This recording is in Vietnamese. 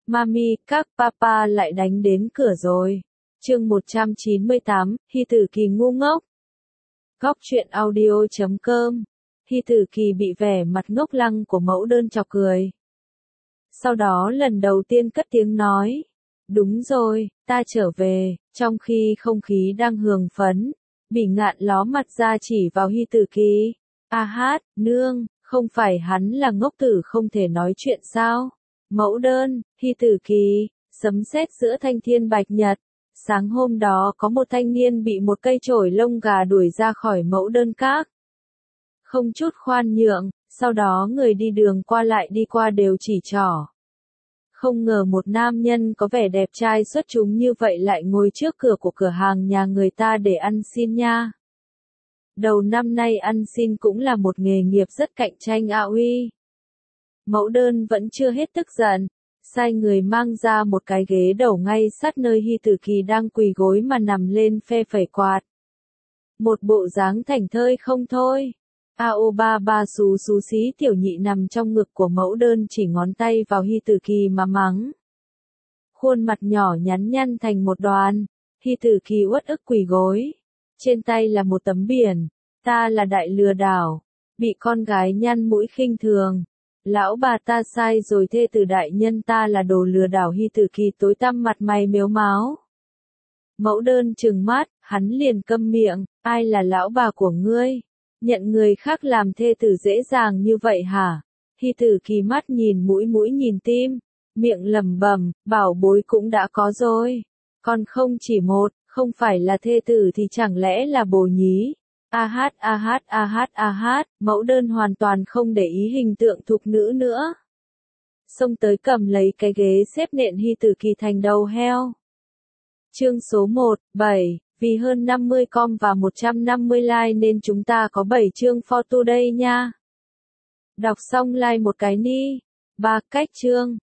Mami, các papa lại đánh đến cửa rồi. Chương 198, Hy Tử Kỳ ngu ngốc. Góc truyện audio.com. Hy Tử Kỳ bị vẻ mặt ngốc lăng của mẫu đơn chọc cười. Sau đó lần đầu tiên cất tiếng nói. Đúng rồi, ta trở về, trong khi không khí đang hừng phấn. Bỉ Ngạn ló mặt ra chỉ vào Hy Tử Kỳ. A hát, nương, không phải hắn là ngốc tử không thể nói chuyện sao? Mẫu đơn, Hy Tử Kỳ, sấm sét giữa thanh thiên bạch nhật. Sáng hôm đó có một thanh niên bị một cây chổi lông gà đuổi ra khỏi mẫu đơn các. Không chút khoan nhượng, sau đó người đi đường qua lại đi qua đều chỉ trỏ. Không ngờ một nam nhân có vẻ đẹp trai xuất chúng như vậy lại ngồi trước cửa của cửa hàng nhà người ta để ăn xin nha. Đầu năm nay ăn xin cũng là một nghề nghiệp rất cạnh tranh a uy. Mẫu đơn vẫn chưa hết tức giận, sai người mang ra một cái ghế đầu ngay sát nơi Hy Tử Kỳ đang quỳ gối mà nằm lên phe phẩy quạt. Một bộ dáng thảnh thơi không thôi. Ao ba ba xú xú xí tiểu nhị nằm trong ngực của mẫu đơn chỉ ngón tay vào Hy Tử Kỳ mà mắng. Khuôn mặt nhỏ nhắn nhăn thành một đoàn, Hy Tử Kỳ uất ức quỳ gối. Trên tay là một tấm biển, ta là đại lừa đảo, bị con gái nhăn mũi khinh thường. Lão bà ta sai rồi, thê tử đại nhân ta là đồ lừa đảo. Hy Tử Kỳ tối tăm mặt mày mếu máo. Mẫu đơn trừng mắt, hắn liền câm miệng, ai là lão bà của ngươi? Nhận người khác làm thê tử dễ dàng như vậy hả? Hy Tử Kỳ mắt nhìn mũi mũi nhìn tim, miệng lẩm bẩm, bảo bối cũng đã có rồi. Còn không chỉ một, không phải là thê tử thì chẳng lẽ là bồ nhí? A hát, mẫu đơn hoàn toàn không để ý hình tượng thục nữ nữa. Xông tới cầm lấy cái ghế xếp nện Hy Tử Kỳ thành đầu heo. Chương số 1, 7, vì hơn 50 com và 150 like nên chúng ta có 7 chương for today nha. Đọc xong like một cái ni. 3 cách chương.